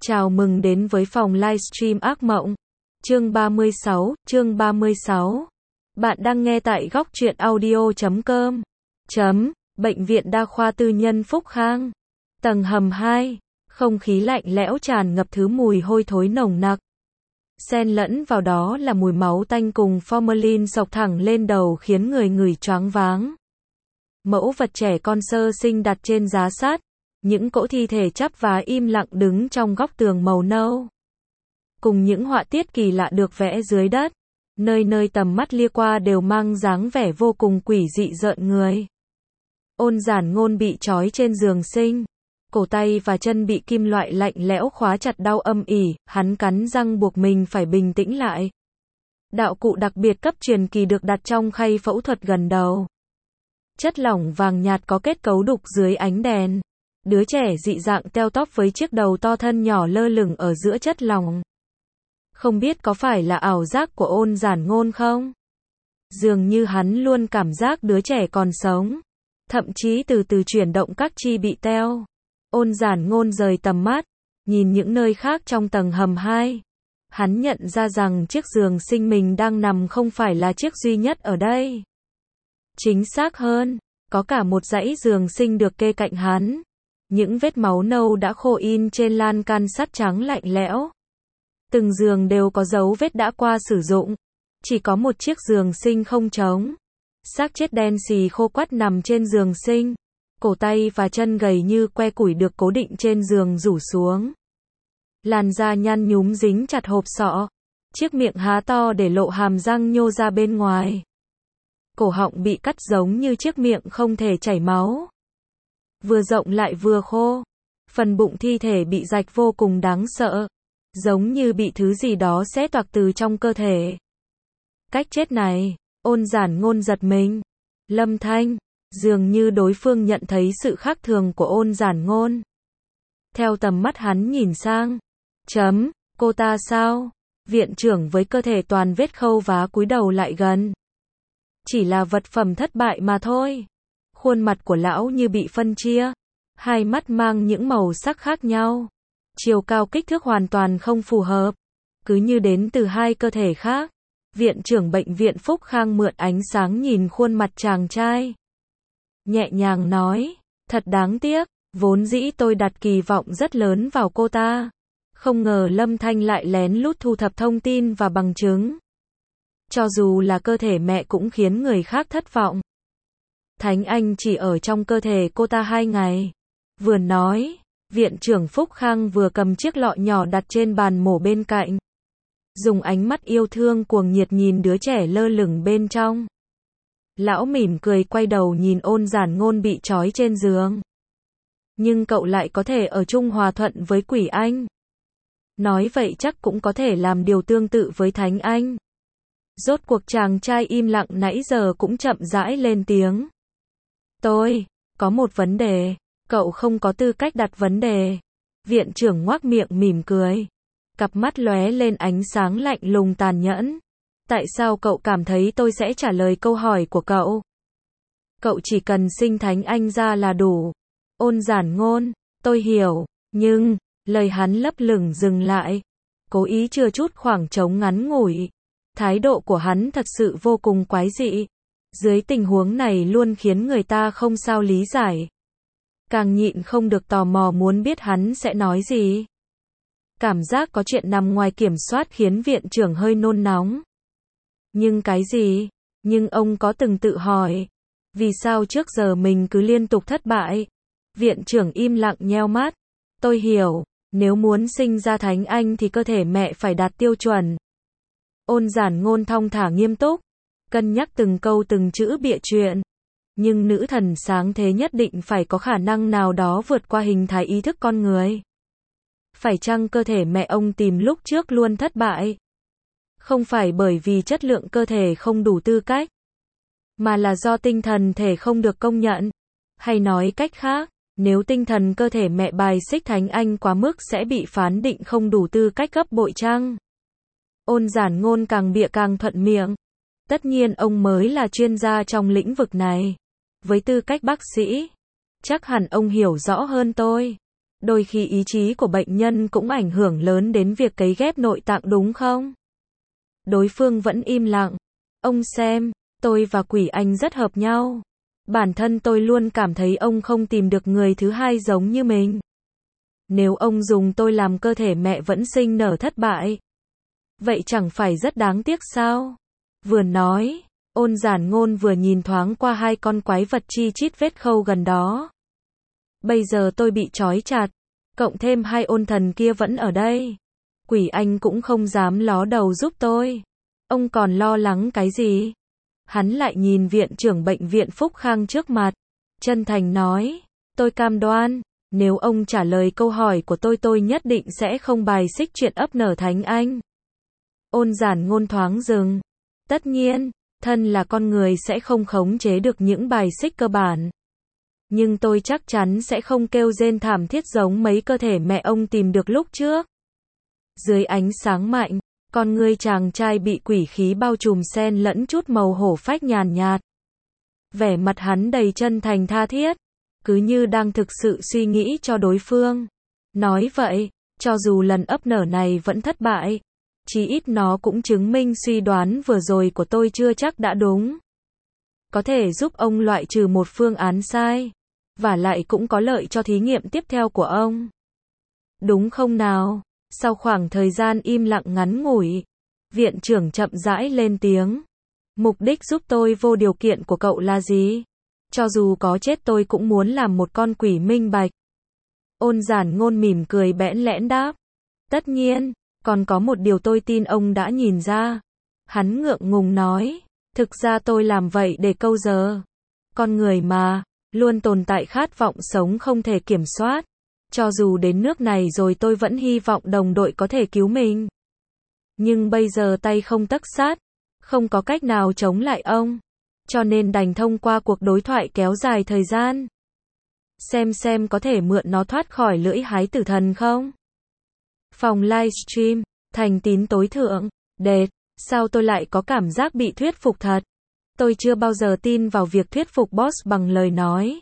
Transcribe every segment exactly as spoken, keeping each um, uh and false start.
Chào mừng đến với phòng livestream ác mộng. Chương ba mươi sáu, chương ba mươi sáu. Bạn đang nghe tại góc truyện audio chấm com. Chấm, Bệnh viện Đa khoa Tư nhân Phúc Khang. Tầng hầm hai, không khí lạnh lẽo tràn ngập thứ mùi hôi thối nồng nặc. Xen lẫn vào đó là mùi máu tanh cùng formalin xộc thẳng lên đầu khiến người ngửi choáng váng. Mẫu vật trẻ con sơ sinh đặt trên giá sát. Những cỗ thi thể chắp vá im lặng đứng trong góc tường màu nâu. Cùng những họa tiết kỳ lạ được vẽ dưới đất. Nơi nơi tầm mắt lia qua đều mang dáng vẻ vô cùng quỷ dị rợn người. Ôn Giản Ngôn bị trói trên giường sinh. Cổ tay và chân bị kim loại lạnh lẽo khóa chặt đau âm ỉ, hắn cắn răng buộc mình phải bình tĩnh lại. Đạo cụ đặc biệt cấp truyền kỳ được đặt trong khay phẫu thuật gần đầu. Chất lỏng vàng nhạt có kết cấu đục dưới ánh đèn. Đứa trẻ dị dạng teo tóp với chiếc đầu to thân nhỏ lơ lửng ở giữa chất lỏng. Không biết có phải là ảo giác của Ôn Giản Ngôn không? Dường như hắn luôn cảm giác đứa trẻ còn sống. Thậm chí từ từ chuyển động các chi bị teo. Ôn Giản Ngôn rời tầm mắt, nhìn những nơi khác trong tầng hầm hai. Hắn nhận ra rằng chiếc giường sinh mình đang nằm không phải là chiếc duy nhất ở đây. Chính xác hơn, có cả một dãy giường sinh được kê cạnh hắn. Những vết máu nâu đã khô in trên lan can sắt trắng lạnh lẽo. Từng giường đều có dấu vết đã qua sử dụng. Chỉ có một chiếc giường sinh không trống. Xác chết đen xì khô quắt nằm trên giường sinh. Cổ tay và chân gầy như que củi được cố định trên giường rủ xuống. Làn da nhăn nhúm dính chặt hộp sọ. Chiếc miệng há to để lộ hàm răng nhô ra bên ngoài. Cổ họng bị cắt giống như chiếc miệng không thể chảy máu. Vừa rộng lại vừa khô. Phần bụng thi thể bị rạch vô cùng đáng sợ. Giống như bị thứ gì đó xé toạc từ trong cơ thể. Cách chết này, Ôn Giản Ngôn giật mình. Lâm Thanh, dường như đối phương nhận thấy sự khác thường của Ôn Giản Ngôn. Theo tầm mắt hắn nhìn sang. Chấm, cô ta sao? Viện trưởng với cơ thể toàn vết khâu vá cúi đầu lại gần. Chỉ là vật phẩm thất bại mà thôi. Khuôn mặt của lão như bị phân chia. Hai mắt mang những màu sắc khác nhau. Chiều cao kích thước hoàn toàn không phù hợp. Cứ như đến từ hai cơ thể khác. Viện trưởng bệnh viện Phúc Khang mượn ánh sáng nhìn khuôn mặt chàng trai. Nhẹ nhàng nói, thật đáng tiếc, vốn dĩ tôi đặt kỳ vọng rất lớn vào cô ta. Không ngờ Lâm Thanh lại lén lút thu thập thông tin và bằng chứng. Cho dù là cơ thể mẹ cũng khiến người khác thất vọng. Thánh Anh chỉ ở trong cơ thể cô ta hai ngày. Vừa nói, viện trưởng Phúc Khang vừa cầm chiếc lọ nhỏ đặt trên bàn mổ bên cạnh. Dùng ánh mắt yêu thương cuồng nhiệt nhìn đứa trẻ lơ lửng bên trong. Lão mỉm cười quay đầu nhìn Ôn Giản Ngôn bị trói trên giường. Nhưng cậu lại có thể ở chung hòa thuận với Quỷ Anh. Nói vậy chắc cũng có thể làm điều tương tự với Thánh Anh. Rốt cuộc chàng trai im lặng nãy giờ cũng chậm rãi lên tiếng. Tôi, có một vấn đề, cậu không có tư cách đặt vấn đề. Viện trưởng ngoác miệng mỉm cười. Cặp mắt lóe lên ánh sáng lạnh lùng tàn nhẫn. Tại sao cậu cảm thấy tôi sẽ trả lời câu hỏi của cậu? Cậu chỉ cần sinh Thánh Anh ra là đủ. Ôn Giản Ngôn, tôi hiểu, nhưng, lời hắn lấp lửng dừng lại. Cố ý chừa chút khoảng trống ngắn ngủi. Thái độ của hắn thật sự vô cùng quái dị. Dưới tình huống này luôn khiến người ta không sao lý giải. Càng nhịn không được tò mò muốn biết hắn sẽ nói gì. Cảm giác có chuyện nằm ngoài kiểm soát khiến viện trưởng hơi nôn nóng. Nhưng cái gì? Nhưng ông có từng tự hỏi. Vì sao trước giờ mình cứ liên tục thất bại? Viện trưởng im lặng nheo mắt. Tôi hiểu, nếu muốn sinh ra Thánh Anh thì cơ thể mẹ phải đạt tiêu chuẩn. Ôn Giản Ngôn thong thả nghiêm túc. Cân nhắc từng câu từng chữ bịa chuyện. Nhưng nữ thần sáng thế nhất định phải có khả năng nào đó vượt qua hình thái ý thức con người. Phải chăng cơ thể mẹ ông tìm lúc trước luôn thất bại? Không phải bởi vì chất lượng cơ thể không đủ tư cách, mà là do tinh thần thể không được công nhận. Hay nói cách khác, nếu tinh thần cơ thể mẹ bài xích Thánh Anh quá mức sẽ bị phán định không đủ tư cách gấp bội chăng? Ôn Giản Ngôn càng bịa càng thuận miệng. Tất nhiên ông mới là chuyên gia trong lĩnh vực này. Với tư cách bác sĩ, chắc hẳn ông hiểu rõ hơn tôi. Đôi khi ý chí của bệnh nhân cũng ảnh hưởng lớn đến việc cấy ghép nội tạng đúng không? Đối phương vẫn im lặng. Ông xem, tôi và Quỷ Anh rất hợp nhau. Bản thân tôi luôn cảm thấy ông không tìm được người thứ hai giống như mình. Nếu ông dùng tôi làm cơ thể mẹ vẫn sinh nở thất bại, vậy chẳng phải rất đáng tiếc sao? Vừa nói, Ôn Giản Ngôn vừa nhìn thoáng qua hai con quái vật chi chít vết khâu gần đó. Bây giờ tôi bị trói chặt, cộng thêm hai ôn thần kia vẫn ở đây. Quỷ Anh cũng không dám ló đầu giúp tôi. Ông còn lo lắng cái gì? Hắn lại nhìn viện trưởng bệnh viện Phúc Khang trước mặt, chân thành nói, tôi cam đoan, nếu ông trả lời câu hỏi của tôi tôi nhất định sẽ không bài xích chuyện ấp nở Thánh Anh. Ôn Giản Ngôn thoáng dừng. Tất nhiên, thân là con người sẽ không khống chế được những bài xích cơ bản. Nhưng tôi chắc chắn sẽ không kêu rên thảm thiết giống mấy cơ thể mẹ ông tìm được lúc trước. Dưới ánh sáng mạnh, con ngươi chàng trai bị quỷ khí bao trùm xen lẫn chút màu hổ phách nhàn nhạt. Vẻ mặt hắn đầy chân thành tha thiết, cứ như đang thực sự suy nghĩ cho đối phương. Nói vậy, cho dù lần ấp nở này vẫn thất bại, chí ít nó cũng chứng minh suy đoán vừa rồi của tôi chưa chắc đã đúng. Có thể giúp ông loại trừ một phương án sai, và lại cũng có lợi cho thí nghiệm tiếp theo của ông. Đúng không nào? Sau khoảng thời gian im lặng ngắn ngủi, viện trưởng chậm rãi lên tiếng. Mục đích giúp tôi vô điều kiện của cậu là gì? Cho dù có chết tôi cũng muốn làm một con quỷ minh bạch. Ôn Giản Ngôn mỉm cười bẽn lẽn đáp. Tất nhiên, còn có một điều tôi tin ông đã nhìn ra. Hắn ngượng ngùng nói, thực ra tôi làm vậy để câu giờ. Con người mà, luôn tồn tại khát vọng sống không thể kiểm soát. Cho dù đến nước này rồi tôi vẫn hy vọng đồng đội có thể cứu mình. Nhưng bây giờ tay không tấc sắt, không có cách nào chống lại ông. Cho nên đành thông qua cuộc đối thoại kéo dài thời gian. Xem xem có thể mượn nó thoát khỏi lưỡi hái tử thần không? Phòng livestream, thành tín tối thượng, đệt, sao tôi lại có cảm giác bị thuyết phục thật? Tôi chưa bao giờ tin vào việc thuyết phục boss bằng lời nói.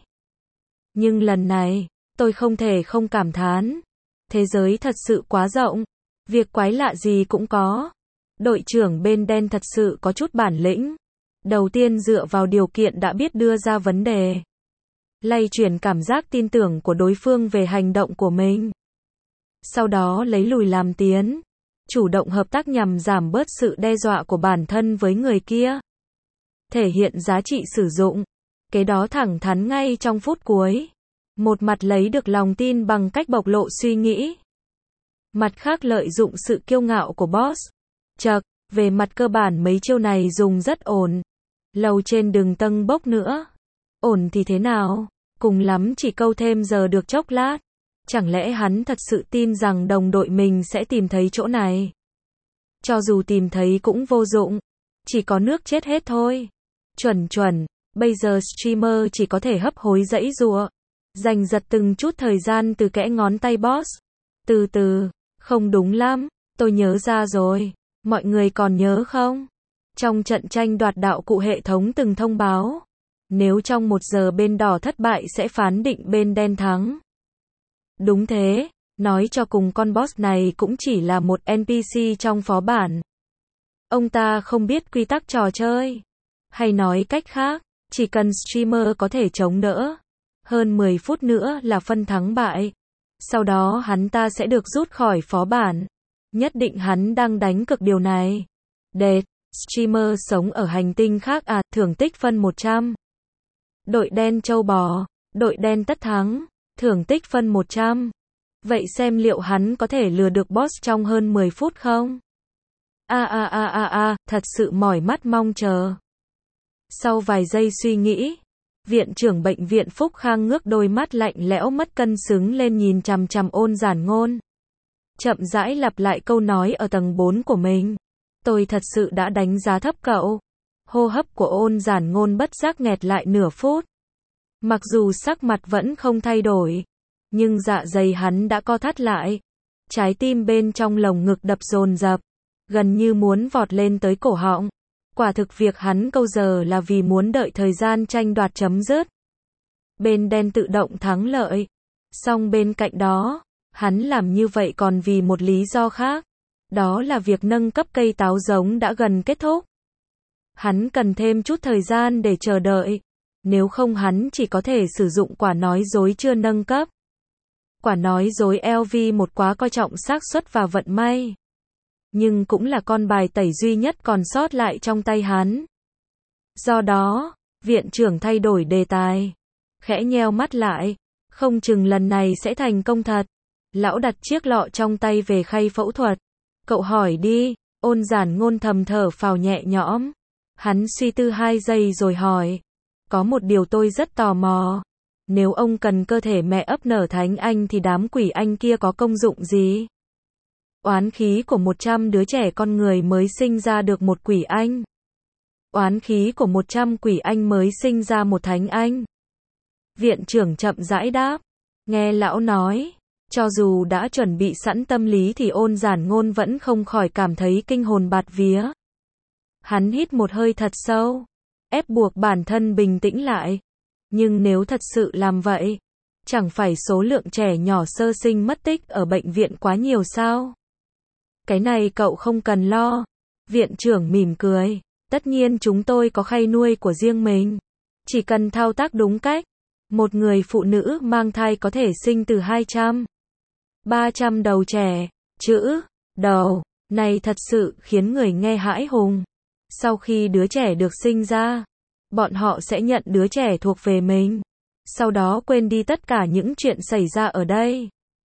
Nhưng lần này, tôi không thể không cảm thán. Thế giới thật sự quá rộng, việc quái lạ gì cũng có. Đội trưởng bên đen thật sự có chút bản lĩnh. Đầu tiên dựa vào điều kiện đã biết đưa ra vấn đề. Lay chuyển cảm giác tin tưởng của đối phương về hành động của mình. Sau đó lấy lùi làm tiến. Chủ động hợp tác nhằm giảm bớt sự đe dọa của bản thân với người kia. Thể hiện giá trị sử dụng. Kế đó thẳng thắn ngay trong phút cuối. Một mặt lấy được lòng tin bằng cách bộc lộ suy nghĩ. Mặt khác lợi dụng sự kiêu ngạo của boss. Chậc, về mặt cơ bản mấy chiêu này dùng rất ổn. Lầu trên đừng tâng bốc nữa. Ổn thì thế nào? Cùng lắm chỉ câu thêm giờ được chốc lát. Chẳng lẽ hắn thật sự tin rằng đồng đội mình sẽ tìm thấy chỗ này? Cho dù tìm thấy cũng vô dụng. Chỉ có nước chết hết thôi. Chuẩn chuẩn, bây giờ streamer chỉ có thể hấp hối giãy giụa. Giành giật từng chút thời gian từ kẽ ngón tay boss. Từ từ, không đúng lắm, tôi nhớ ra rồi. Mọi người còn nhớ không? Trong trận tranh đoạt đạo cụ hệ thống từng thông báo. Nếu trong một giờ bên đỏ thất bại sẽ phán định bên đen thắng. Đúng thế, nói cho cùng con boss này cũng chỉ là một en pê xê trong phó bản. Ông ta không biết quy tắc trò chơi. Hay nói cách khác, chỉ cần streamer có thể chống đỡ. Hơn mười phút nữa là phân thắng bại. Sau đó hắn ta sẽ được rút khỏi phó bản. Nhất định hắn đang đánh cực điều này. Đệt, streamer sống ở hành tinh khác à, thưởng tích phân một trăm. Đội đen châu bò, đội đen tất thắng, thưởng tích phân một trăm. Vậy xem liệu hắn có thể lừa được boss trong hơn mười phút không? A a a a a, thật sự mỏi mắt mong chờ. Sau vài giây suy nghĩ, viện trưởng bệnh viện Phúc Khang ngước đôi mắt lạnh lẽo mất cân xứng lên nhìn chằm chằm Ôn Giản Ngôn. Chậm rãi lặp lại câu nói ở tầng bốn của mình. Tôi thật sự đã đánh giá thấp cậu. Hô hấp của Ôn Giản Ngôn bất giác nghẹt lại nửa phút. Mặc dù sắc mặt vẫn không thay đổi, nhưng dạ dày hắn đã co thắt lại. Trái tim bên trong lồng ngực đập dồn dập, gần như muốn vọt lên tới cổ họng. Quả thực việc hắn câu giờ là vì muốn đợi thời gian tranh đoạt chấm dứt. Bên đen tự động thắng lợi. Song bên cạnh đó, hắn làm như vậy còn vì một lý do khác. Đó là việc nâng cấp cây táo giống đã gần kết thúc. Hắn cần thêm chút thời gian để chờ đợi. Nếu không hắn chỉ có thể sử dụng quả nói dối chưa nâng cấp. Quả nói dối lờ vê một quá coi trọng xác suất và vận may. Nhưng cũng là con bài tẩy duy nhất còn sót lại trong tay hắn. Do đó, viện trưởng thay đổi đề tài. Khẽ nheo mắt lại. Không chừng lần này sẽ thành công thật. Lão đặt chiếc lọ trong tay về khay phẫu thuật. Cậu hỏi đi. Ôn Giản Ngôn thầm thở phào nhẹ nhõm. Hắn suy tư hai giây rồi hỏi. Có một điều tôi rất tò mò. Nếu ông cần cơ thể mẹ ấp nở thánh anh thì đám quỷ anh kia có công dụng gì? Oán khí của một trăm đứa trẻ con người mới sinh ra được một quỷ anh. Oán khí của một trăm quỷ anh mới sinh ra một thánh anh. Viện trưởng chậm rãi đáp. Nghe lão nói, cho dù đã chuẩn bị sẵn tâm lý thì Ôn Giản Ngôn vẫn không khỏi cảm thấy kinh hồn bạt vía. Hắn hít một hơi thật sâu, ép buộc bản thân bình tĩnh lại. Nhưng nếu thật sự làm vậy, chẳng phải số lượng trẻ nhỏ sơ sinh mất tích ở bệnh viện quá nhiều sao? Cái này cậu không cần lo. Viện trưởng mỉm cười. Tất nhiên chúng tôi có khay nuôi của riêng mình. Chỉ cần thao tác đúng cách. Một người phụ nữ mang thai có thể sinh từ hai trăm, ba trăm đầu trẻ. Chữ, đầu, này thật sự khiến người nghe hãi hùng. Sau khi đứa trẻ được sinh ra, bọn họ sẽ nhận đứa trẻ thuộc về mình. Sau đó quên đi tất cả những chuyện xảy ra ở đây.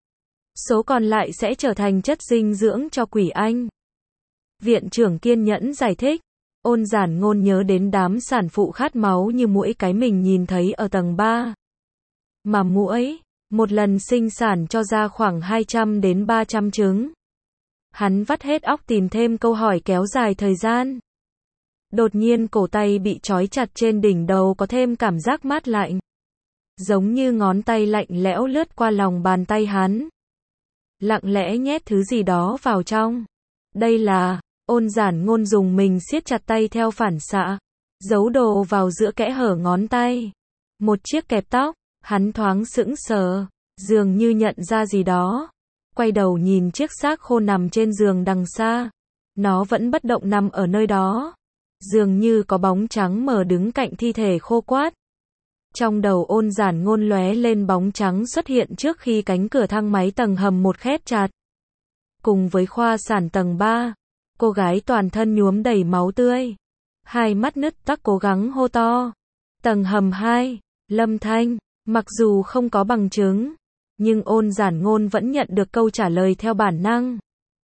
Số còn lại sẽ trở thành chất dinh dưỡng cho quỷ anh. Viện trưởng kiên nhẫn giải thích. Ôn Giản Ngôn nhớ đến đám sản phụ khát máu như muỗi cái mình nhìn thấy ở tầng ba. Mà muỗi, một lần sinh sản cho ra khoảng hai trăm đến ba trăm trứng. Hắn vắt hết óc tìm thêm câu hỏi kéo dài thời gian. Đột nhiên cổ tay bị trói chặt trên đỉnh đầu có thêm cảm giác mát lạnh. Giống như ngón tay lạnh lẽo lướt qua lòng bàn tay hắn. Lặng lẽ nhét thứ gì đó vào trong. Đây là, Ôn Giản Ngôn dùng mình siết chặt tay theo phản xạ. Giấu đồ vào giữa kẽ hở ngón tay. Một chiếc kẹp tóc, hắn thoáng sững sờ, dường như nhận ra gì đó. Quay đầu nhìn chiếc xác khô nằm trên giường đằng xa. Nó vẫn bất động nằm ở nơi đó. Dường như có bóng trắng mờ đứng cạnh thi thể khô quát. Trong đầu Ôn Giản Ngôn lóe lên bóng trắng xuất hiện trước khi cánh cửa thang máy tầng hầm một khép chặt. Cùng với khoa sản tầng ba, cô gái toàn thân nhuốm đầy máu tươi. Hai mắt nứt toác cố gắng hô to. Tầng hầm hai, Lâm Thanh, mặc dù không có bằng chứng, nhưng Ôn Giản Ngôn vẫn nhận được câu trả lời theo bản năng.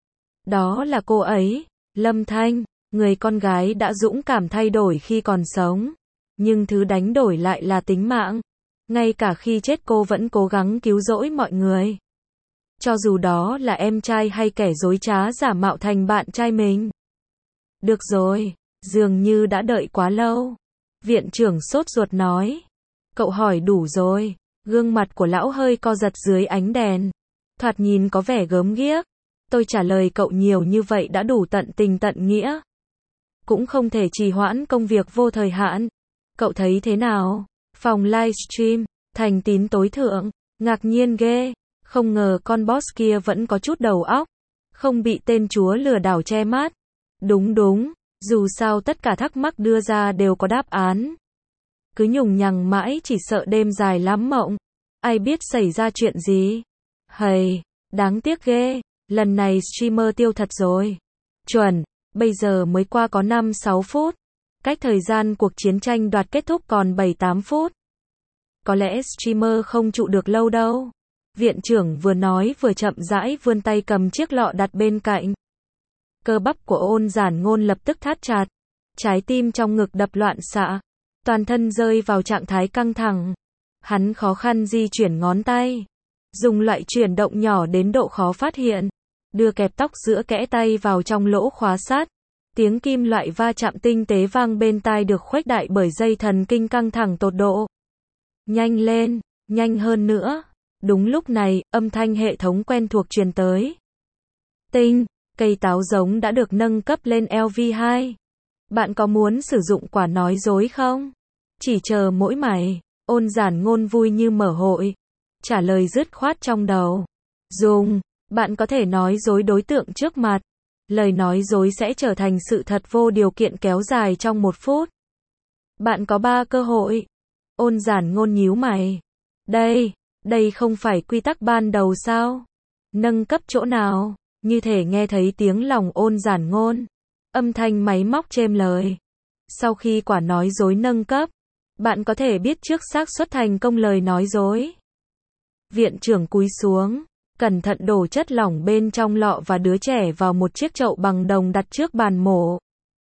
Đó là cô ấy, Lâm Thanh, người con gái đã dũng cảm thay đổi khi còn sống. Nhưng thứ đánh đổi lại là tính mạng. Ngay cả khi chết cô vẫn cố gắng cứu rỗi mọi người. Cho dù đó là em trai hay kẻ dối trá giả mạo thành bạn trai mình. Được rồi, dường như đã đợi quá lâu. Viện trưởng sốt ruột nói. Cậu hỏi đủ rồi. Gương mặt của lão hơi co giật dưới ánh đèn. Thoạt nhìn có vẻ gớm ghiếc. Tôi trả lời cậu nhiều như vậy đã đủ tận tình tận nghĩa. Cũng không thể trì hoãn công việc vô thời hạn. Cậu thấy thế nào? Phòng livestream, thành tín tối thượng, ngạc nhiên ghê. Không ngờ con boss kia vẫn có chút đầu óc. Không bị tên chúa lừa đảo che mắt. Đúng đúng, dù sao tất cả thắc mắc đưa ra đều có đáp án. Cứ nhùng nhằng mãi chỉ sợ đêm dài lắm mộng. Ai biết xảy ra chuyện gì? Hầy, đáng tiếc ghê. Lần này streamer tiêu thật rồi. Chuẩn, bây giờ mới qua có năm sáu phút. Cách thời gian cuộc chiến tranh đoạt kết thúc còn bảy tám phút. Có lẽ streamer không trụ được lâu đâu. Viện trưởng vừa nói vừa chậm rãi vươn tay cầm chiếc lọ đặt bên cạnh. Cơ bắp của Ôn Giản Ngôn lập tức thắt chặt. Trái tim trong ngực đập loạn xạ. Toàn thân rơi vào trạng thái căng thẳng. Hắn khó khăn di chuyển ngón tay. Dùng loại chuyển động nhỏ đến độ khó phát hiện. Đưa kẹp tóc giữa kẽ tay vào trong lỗ khóa sát. Tiếng kim loại va chạm tinh tế vang bên tai được khuếch đại bởi dây thần kinh căng thẳng tột độ. Nhanh lên, nhanh hơn nữa. Đúng lúc này, âm thanh hệ thống quen thuộc truyền tới. Tinh, cây táo giống đã được nâng cấp lên lờ vê hai. Bạn có muốn sử dụng quả nói dối không? Chỉ chờ mỗi mày. Ôn Giản Ngôn vui như mở hội. trả lời dứt khoát trong đầu. Dùng, bạn có thể nói dối đối tượng trước mặt. Lời nói dối sẽ trở thành sự thật vô điều kiện kéo dài trong một phút. Bạn có ba cơ hội. Ôn giản ngôn nhíu mày. Đây, đây không phải quy tắc ban đầu sao? Nâng cấp chỗ nào? Như thể nghe thấy tiếng lòng ôn giản ngôn. Âm thanh máy móc chêm lời. Sau khi quả nói dối nâng cấp, bạn có thể biết trước xác suất thành công lời nói dối. Viện trưởng cúi xuống, cẩn thận đổ chất lỏng bên trong lọ và đứa trẻ vào một chiếc chậu bằng đồng đặt trước bàn mổ.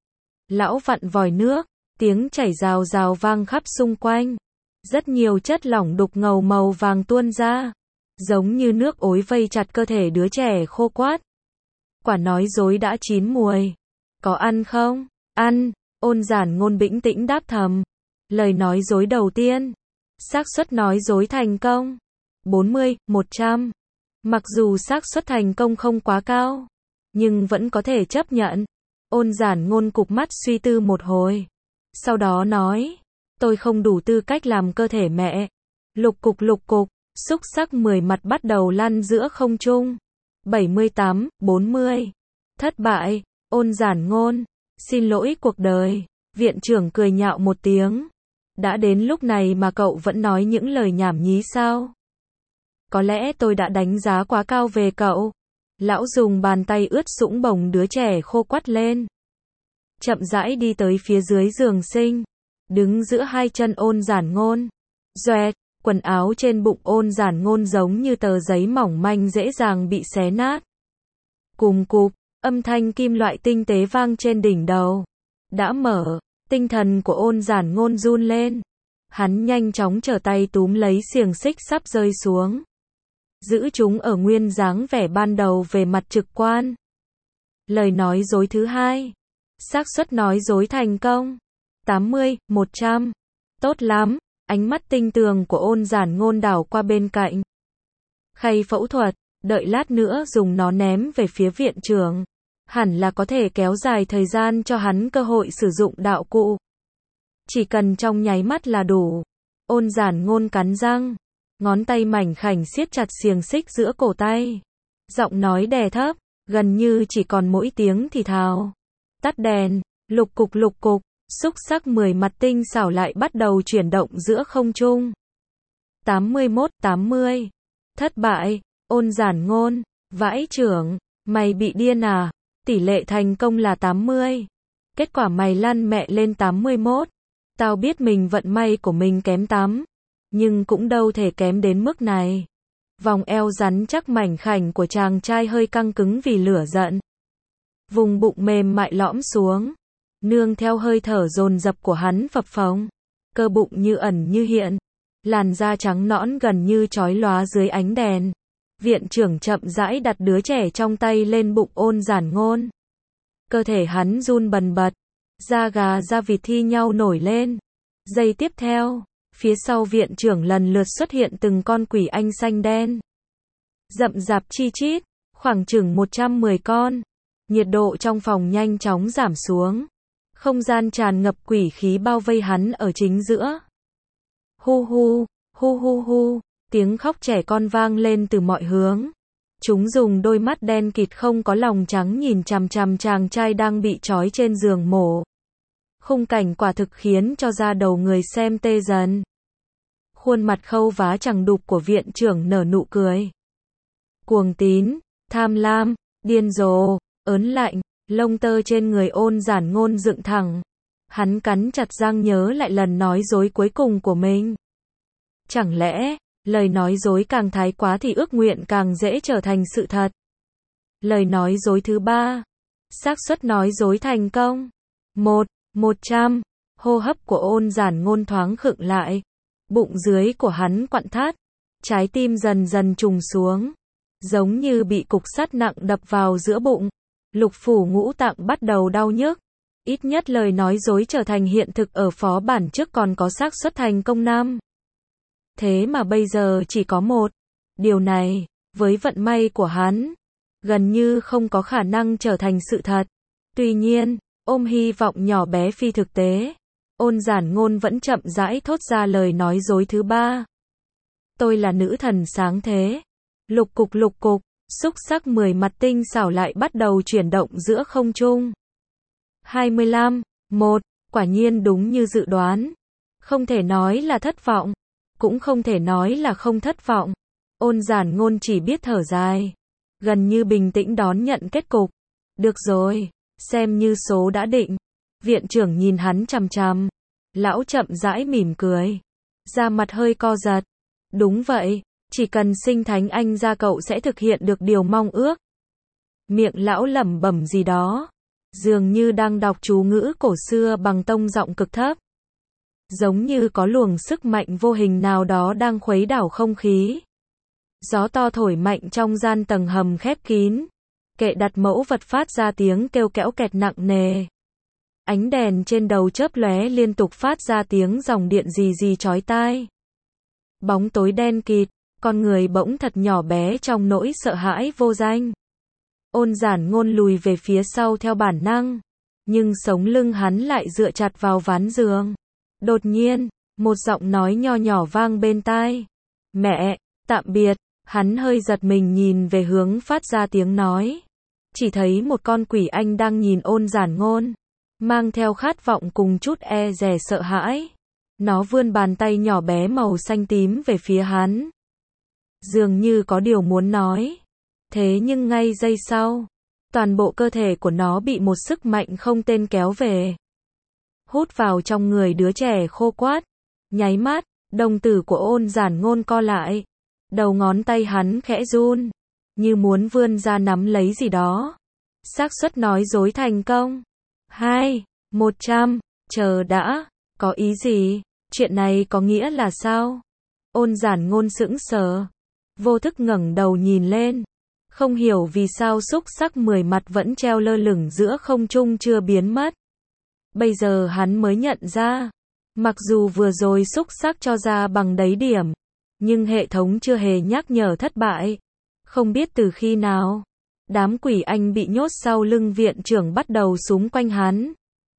Lão vặn vòi nước, tiếng chảy rào rào vang khắp xung quanh. Rất nhiều chất lỏng đục ngầu màu vàng tuôn ra, giống như nước ối vây chặt cơ thể đứa trẻ khô quát. Quả nói dối đã chín mùi. Có ăn không? Ăn, ôn giản ngôn bĩnh tĩnh đáp thầm. Lời nói dối đầu tiên. Xác suất nói dối thành công. bốn mươi, một trăm. Mặc dù xác suất thành công không quá cao, nhưng vẫn có thể chấp nhận. Ôn giản ngôn cụp mắt suy tư một hồi. Sau đó nói, tôi không đủ tư cách làm cơ thể mẹ. Lục cục lục cục, xúc xắc mười mặt bắt đầu lăn giữa không trung. bảy mươi tám, bốn mươi. Thất bại, ôn giản ngôn. Xin lỗi cuộc đời. Viện trưởng cười nhạo một tiếng. Đã đến lúc này mà cậu vẫn nói những lời nhảm nhí sao? Có lẽ tôi đã đánh giá quá cao về cậu. Lão dùng bàn tay ướt sũng bồng đứa trẻ khô quắt lên. Chậm rãi đi tới phía dưới giường sinh. Đứng giữa hai chân ôn giản ngôn. Doẹt, quần áo trên bụng ôn giản ngôn giống như tờ giấy mỏng manh dễ dàng bị xé nát. Cùm cụp, âm thanh kim loại tinh tế vang trên đỉnh đầu. Đã mở, tinh thần của ôn giản ngôn run lên. Hắn nhanh chóng trở tay túm lấy xiềng xích sắp rơi xuống. Giữ chúng ở nguyên dáng vẻ ban đầu về mặt trực quan. Lời nói dối thứ hai. Xác suất nói dối thành công. tám mươi, một trăm. Tốt lắm, ánh mắt tinh tường của ôn giản ngôn đảo qua bên cạnh. Khay phẫu thuật, đợi lát nữa dùng nó ném về phía viện trưởng. Hẳn là có thể kéo dài thời gian cho hắn cơ hội sử dụng đạo cụ. Chỉ cần trong nháy mắt là đủ. Ôn giản ngôn cắn răng. Ngón tay mảnh khảnh siết chặt xiềng xích giữa cổ tay. Giọng nói đè thấp, gần như chỉ còn mỗi tiếng thì thào. Tắt đèn, lục cục lục cục, xúc xắc mười mặt tinh xảo lại bắt đầu chuyển động giữa không trung. tám mươi mốt, tám mươi. Thất bại, ôn giản ngôn. Vãi trưởng, mày bị điên à? Tỷ lệ thành công là tám mươi. Kết quả mày lăn mẹ lên tám mươi mốt. Tao biết mình vận may của mình kém tám. Nhưng cũng đâu thể kém đến mức này. Vòng eo rắn chắc mảnh khảnh của chàng trai hơi căng cứng vì lửa giận. Vùng bụng mềm mại lõm xuống. Nương theo hơi thở dồn dập của hắn phập phồng. Cơ bụng như ẩn như hiện. Làn da trắng nõn gần như chói lóa dưới ánh đèn. Viện trưởng chậm rãi đặt đứa trẻ trong tay lên bụng ôn giản ngôn. Cơ thể hắn run bần bật. Da gà da vịt thi nhau nổi lên. Giây tiếp theo, phía sau viện trưởng lần lượt xuất hiện từng con quỷ anh xanh đen. Rậm rạp chi chít, khoảng chừng một trăm mười con. Nhiệt độ trong phòng nhanh chóng giảm xuống. Không gian tràn ngập quỷ khí bao vây hắn ở chính giữa. Hu hu, hu hu hu, tiếng khóc trẻ con vang lên từ mọi hướng. Chúng dùng đôi mắt đen kịt không có lòng trắng nhìn chằm chằm chàng trai đang bị trói trên giường mổ. Khung cảnh quả thực khiến cho da đầu người xem tê dần. Khuôn mặt khâu vá chẳng đục của viện trưởng nở nụ cười. Cuồng tín, tham lam, điên rồ, ớn lạnh, lông tơ trên người ôn giản ngôn dựng thẳng. Hắn cắn chặt răng nhớ lại lần nói dối cuối cùng của mình. Chẳng lẽ, lời nói dối càng thái quá thì ước nguyện càng dễ trở thành sự thật. Lời nói dối thứ ba. Xác suất nói dối thành công. Một, một trăm. Hô hấp của ôn giản ngôn thoáng khựng lại. Bụng dưới của hắn quặn thắt. Trái tim dần dần trùng xuống. Giống như bị cục sắt nặng đập vào giữa bụng. Lục phủ ngũ tạng bắt đầu đau nhức. Ít nhất lời nói dối trở thành hiện thực ở phó bản trước còn có xác suất thành công năm. Thế mà bây giờ chỉ có một. Điều này, với vận may của hắn, gần như không có khả năng trở thành sự thật. Tuy nhiên, ôm hy vọng nhỏ bé phi thực tế, ôn giản ngôn vẫn chậm rãi thốt ra lời nói dối thứ ba. Tôi là nữ thần sáng thế. Lục cục lục cục, xúc sắc mười mặt tinh xảo lại bắt đầu chuyển động giữa không trung. hai mươi lăm, một, quả nhiên đúng như dự đoán. Không thể nói là thất vọng, cũng không thể nói là không thất vọng. Ôn Giản Ngôn chỉ biết thở dài, gần như bình tĩnh đón nhận kết cục. Được rồi, xem như số đã định. Viện trưởng nhìn hắn chằm chằm. Lão chậm rãi mỉm cười, da mặt hơi co giật. Đúng vậy, chỉ cần sinh Thánh Anh ra cậu sẽ thực hiện được điều mong ước. Miệng lão lẩm bẩm gì đó, dường như đang đọc chú ngữ cổ xưa bằng tông giọng cực thấp. Giống như có luồng sức mạnh vô hình nào đó đang khuấy đảo không khí. Gió to thổi mạnh trong gian tầng hầm khép kín. Kệ đặt mẫu vật phát ra tiếng kêu kẽo kẹt nặng nề. Ánh đèn trên đầu chớp lóe liên tục phát ra tiếng dòng điện rì rì chói tai. Bóng tối đen kịt, con người bỗng thật nhỏ bé trong nỗi sợ hãi vô danh. Ôn Giản Ngôn lùi về phía sau theo bản năng, nhưng sống lưng hắn lại dựa chặt vào ván giường. Đột nhiên, một giọng nói nho nhỏ vang bên tai. Mẹ, tạm biệt. Hắn hơi giật mình nhìn về hướng phát ra tiếng nói. Chỉ thấy một con quỷ anh đang nhìn Ôn Giản Ngôn, mang theo khát vọng cùng chút e dè sợ hãi. Nó vươn bàn tay nhỏ bé màu xanh tím về phía hắn. Dường như có điều muốn nói. Thế nhưng ngay giây sau, toàn bộ cơ thể của nó bị một sức mạnh không tên kéo về. Hút vào trong người đứa trẻ khô quát. Nháy mắt, đồng tử của Ôn Giản Ngôn co lại. Đầu ngón tay hắn khẽ run, như muốn vươn ra nắm lấy gì đó. Xác suất nói dối thành công. Hai, một trăm, chờ đã, có ý gì? Chuyện này có nghĩa là sao? Ôn Giản Ngôn sững sờ, vô thức ngẩng đầu nhìn lên. Không hiểu vì sao xúc sắc mười mặt vẫn treo lơ lửng giữa không trung chưa biến mất. Bây giờ hắn mới nhận ra, mặc dù vừa rồi xúc sắc cho ra bằng đấy điểm, nhưng hệ thống chưa hề nhắc nhở thất bại. Không biết từ khi nào, đám quỷ anh bị nhốt sau lưng viện trưởng bắt đầu xúm quanh hắn.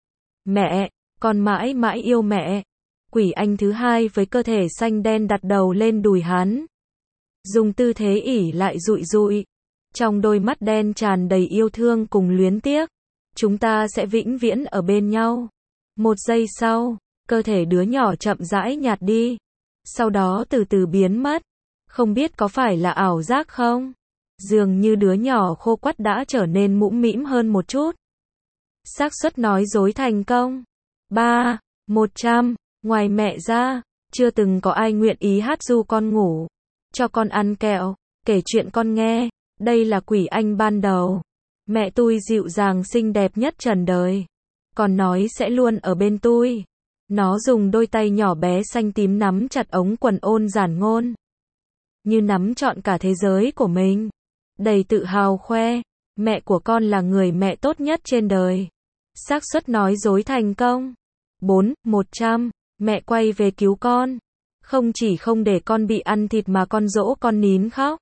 Mẹ, con mãi mãi yêu mẹ. Quỷ anh thứ hai với cơ thể xanh đen đặt đầu lên đùi hắn, dùng tư thế ỉ lại dụi dụi. Trong đôi mắt đen tràn đầy yêu thương cùng luyến tiếc. Chúng ta sẽ vĩnh viễn ở bên nhau. Một giây sau, cơ thể đứa nhỏ chậm rãi nhạt đi. Sau đó từ từ biến mất. Không biết có phải là ảo giác không? Dường như đứa nhỏ khô quắt đã trở nên mũm mĩm hơn một chút. Xác suất nói dối thành công. Ba, một trăm. Ngoài mẹ ra, chưa từng có ai nguyện ý hát ru con ngủ, cho con ăn kẹo, kể chuyện con nghe. Đây là quỷ anh ban đầu. Mẹ tôi dịu dàng xinh đẹp nhất trần đời. Còn nói sẽ luôn ở bên tôi. Nó dùng đôi tay nhỏ bé xanh tím nắm chặt ống quần Ôn Giản Ngôn, như nắm trọn cả thế giới của mình. Đầy tự hào khoe, mẹ của con là người mẹ tốt nhất trên đời. Xác suất nói dối thành công. Bốn, một trăm. Mẹ quay về cứu con. Không chỉ không để con bị ăn thịt mà con dỗ con nín khóc.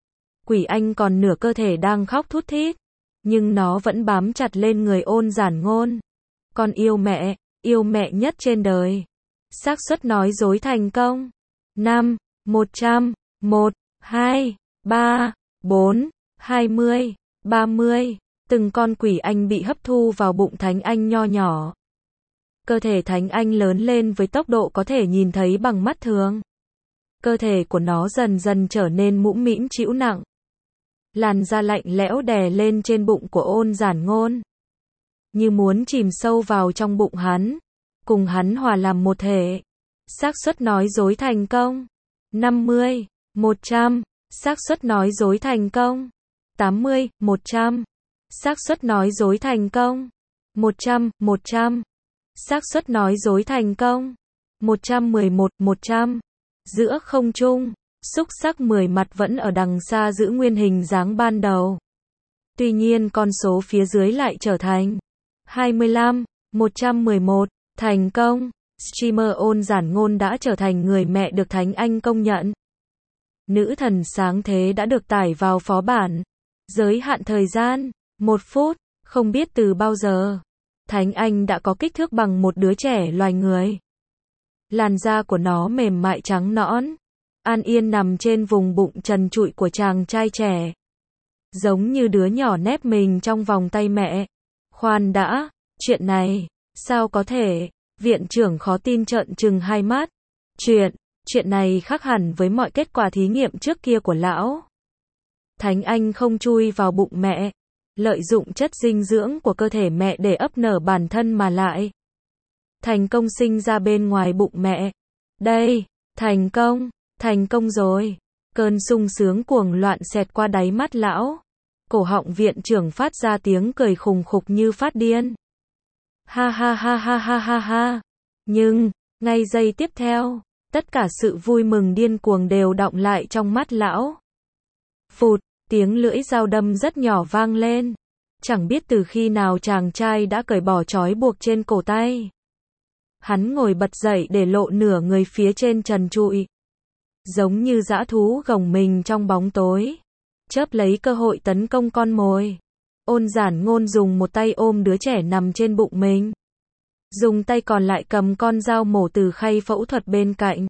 Quỷ anh còn nửa cơ thể đang khóc thút thít, nhưng nó vẫn bám chặt lên người Ôn Giản Ngôn. Con yêu mẹ, yêu mẹ nhất trên đời. Xác suất nói dối thành công. Năm, một trăm, một, hai, ba, bốn, hai mươi, ba mươi. Từng con quỷ anh bị hấp thu vào bụng Thánh Anh nho nhỏ. Cơ thể Thánh Anh lớn lên với tốc độ có thể nhìn thấy bằng mắt thường. Cơ thể của nó dần dần trở nên mũm mĩm trĩu nặng. Làn da lạnh lẽo đè lên trên bụng của Ôn Giản Ngôn, như muốn chìm sâu vào trong bụng hắn, cùng hắn hòa làm một thể. Xác suất nói dối thành công. năm mươi, một trăm. Xác suất nói dối thành công. tám mươi, một trăm. Xác suất nói dối thành công. một trăm, một trăm. Xác suất nói dối thành công. một trăm mười một, một trăm. Giữa không trung, xúc sắc mười mặt vẫn ở đằng xa giữ nguyên hình dáng ban đầu. Tuy nhiên con số phía dưới lại trở thành hai mươi lăm, một trăm mười một. Thành công. Streamer Ôn Giản Ngôn đã trở thành người mẹ được Thánh Anh công nhận. Nữ thần sáng thế đã được tải vào phó bản. Giới hạn thời gian, một phút. Không biết từ bao giờ, Thánh Anh đã có kích thước bằng một đứa trẻ loài người. Làn da của nó mềm mại trắng nõn, an yên nằm trên vùng bụng trần trụi của chàng trai trẻ. Giống như đứa nhỏ nép mình trong vòng tay mẹ. Khoan đã, chuyện này, sao có thể? Viện trưởng khó tin trợn trừng hai mắt. Chuyện, chuyện này khác hẳn với mọi kết quả thí nghiệm trước kia của lão. Thánh Anh không chui vào bụng mẹ, lợi dụng chất dinh dưỡng của cơ thể mẹ để ấp nở bản thân mà lại thành công sinh ra bên ngoài bụng mẹ. Đây, thành công, thành công rồi. Cơn sung sướng cuồng loạn xẹt qua đáy mắt lão. Cổ họng viện trưởng phát ra tiếng cười khùng khục như phát điên. Ha ha ha ha ha ha ha. Nhưng, ngay giây tiếp theo, tất cả sự vui mừng điên cuồng đều đọng lại trong mắt lão. Phụt, tiếng lưỡi dao đâm rất nhỏ vang lên. Chẳng biết từ khi nào chàng trai đã cởi bỏ trói buộc trên cổ tay. Hắn ngồi bật dậy để lộ nửa người phía trên trần trụi. Giống như dã thú gồng mình trong bóng tối. Chớp lấy cơ hội tấn công con mồi. Ôn Giản Ngôn dùng một tay ôm đứa trẻ nằm trên bụng mình. Dùng tay còn lại cầm con dao mổ từ khay phẫu thuật bên cạnh.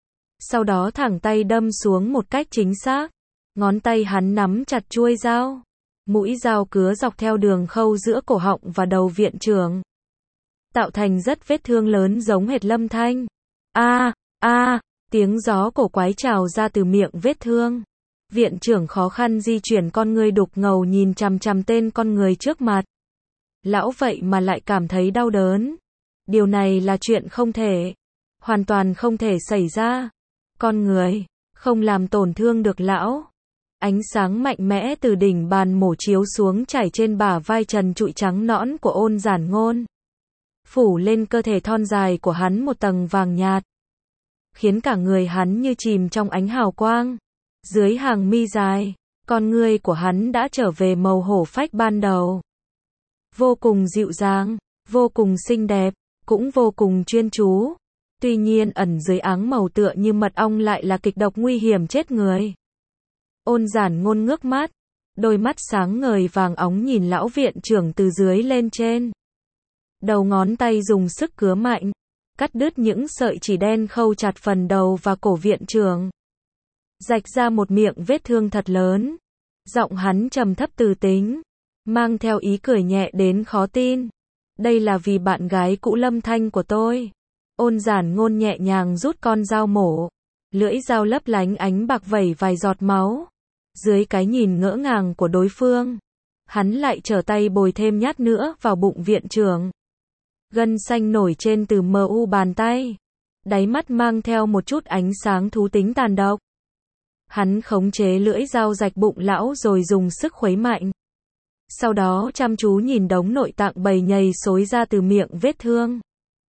Sau đó thẳng tay đâm xuống một cách chính xác. Ngón tay hắn nắm chặt chuôi dao. Mũi dao cứa dọc theo đường khâu giữa cổ họng và đầu viện trưởng. Tạo thành rất vết thương lớn giống hệt lâm thanh. A, a, tiếng gió cổ quái trào ra từ miệng vết thương. Viện trưởng khó khăn di chuyển con người đục ngầu nhìn chằm chằm tên con người trước mặt. Lão vậy mà lại cảm thấy đau đớn. Điều này là chuyện không thể. Hoàn toàn không thể xảy ra. Con người không làm tổn thương được lão. Ánh sáng mạnh mẽ từ đỉnh bàn mổ chiếu xuống chảy trên bả vai trần trụi trắng nõn của Ôn Giản Ngôn. Phủ lên cơ thể thon dài của hắn một tầng vàng nhạt. Khiến cả người hắn như chìm trong ánh hào quang. Dưới hàng mi dài, con ngươi của hắn đã trở về màu hổ phách ban đầu. Vô cùng dịu dàng, vô cùng xinh đẹp, cũng vô cùng chuyên chú. Tuy nhiên ẩn dưới áng màu tựa như mật ong lại là kịch độc nguy hiểm chết người. Ôn Giản Ngôn ngước mắt, đôi mắt sáng ngời vàng óng nhìn lão viện trưởng từ dưới lên trên. Đầu ngón tay dùng sức cứa mạnh, cắt đứt những sợi chỉ đen khâu chặt phần đầu và cổ viện trưởng. Rạch ra một miệng vết thương thật lớn. Giọng hắn trầm thấp từ tính, mang theo ý cười nhẹ đến khó tin. Đây là vì bạn gái cũ Lâm Thanh của tôi. Ôn Giản Ngôn nhẹ nhàng rút con dao mổ. Lưỡi dao lấp lánh ánh bạc vẩy vài giọt máu. Dưới cái nhìn ngỡ ngàng của đối phương, hắn lại trở tay bồi thêm nhát nữa vào bụng viện trưởng. Gân xanh nổi trên từ mờ u bàn tay. Đáy mắt mang theo một chút ánh sáng thú tính tàn độc. Hắn khống chế lưỡi dao rạch bụng lão rồi dùng sức khuấy mạnh. Sau đó chăm chú nhìn đống nội tạng bầy nhầy xối ra từ miệng vết thương.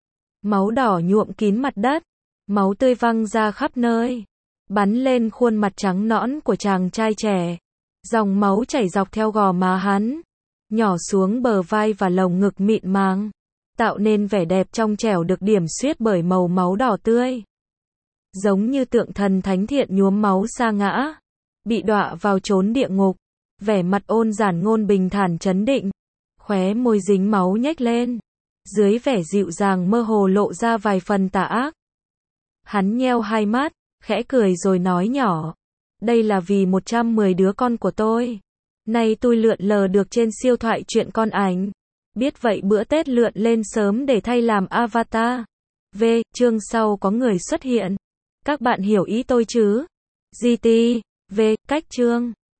Máu đỏ nhuộm kín mặt đất. Máu tươi văng ra khắp nơi. Bắn lên khuôn mặt trắng nõn của chàng trai trẻ. Dòng máu chảy dọc theo gò má hắn. Nhỏ xuống bờ vai và lồng ngực mịn màng. Tạo nên vẻ đẹp trong trẻo được điểm xuyết bởi màu máu đỏ tươi. Giống như tượng thần thánh thiện nhuốm máu sa ngã. Bị đọa vào chốn địa ngục. Vẻ mặt Ôn Giản Ngôn bình thản trấn định. Khóe môi dính máu nhếch lên. Dưới vẻ dịu dàng mơ hồ lộ ra vài phần tà ác. Hắn nheo hai mắt, khẽ cười rồi nói nhỏ. Đây là vì một trăm mười đứa con của tôi. Nay tôi lượn lờ được trên siêu thoại truyện con ảnh. Biết vậy bữa Tết lượn lên sớm để thay làm avatar. V. Chương sau có người xuất hiện. Các bạn hiểu ý tôi chứ? giê tê. V. Cách chương.